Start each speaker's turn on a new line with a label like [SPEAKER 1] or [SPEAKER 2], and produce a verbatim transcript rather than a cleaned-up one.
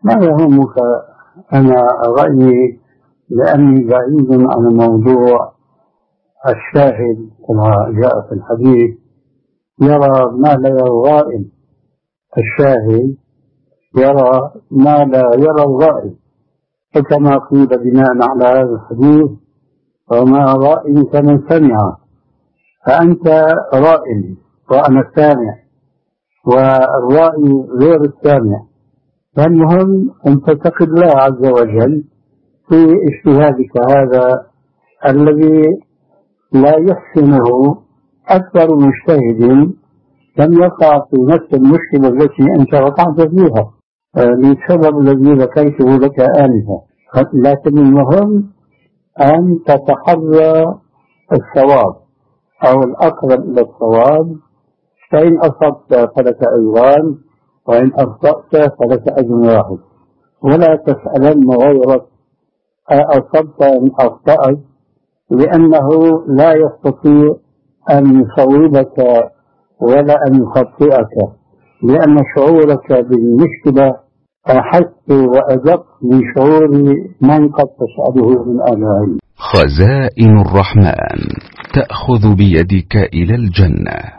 [SPEAKER 1] ما يهمك؟ أنا رأيي لأني بعيد عن الموضوع. الشاهد كما جاء في الحديث يرى ما لا يرى الرائي، الشاهد يرى ما لا يرى الرائي، فكما قيل بناء على هذا الحديث وما رأي كمن سمع، فأنت رائي وأنا سامع والرائي غير السامع، فالمهم أن تتقد الله عز وجل في اجتهادك هذا الذي لا يحسنه أكثر مجتهد لم يقع في نفس المشكلة التي أنت وقعت فيها للسبب الذي ذكرته لك آنفا. لكن المهم أن تتحرى الصواب أو الأقرب إلى الصواب، فإن أصبت فلك أجران وإن أخطأت فلك أجر واحد، ولا تسألن غيرك أصبت أم أخطأت، لأنه لا يستطيع أن يصوبك ولا أن يخطئك، لأن شعورك بالمشكلة أحس وأدق من شعور من قد تسأله من أهل العلم.
[SPEAKER 2] خزائن الرحمن تأخذ بيدك إلى الجنة.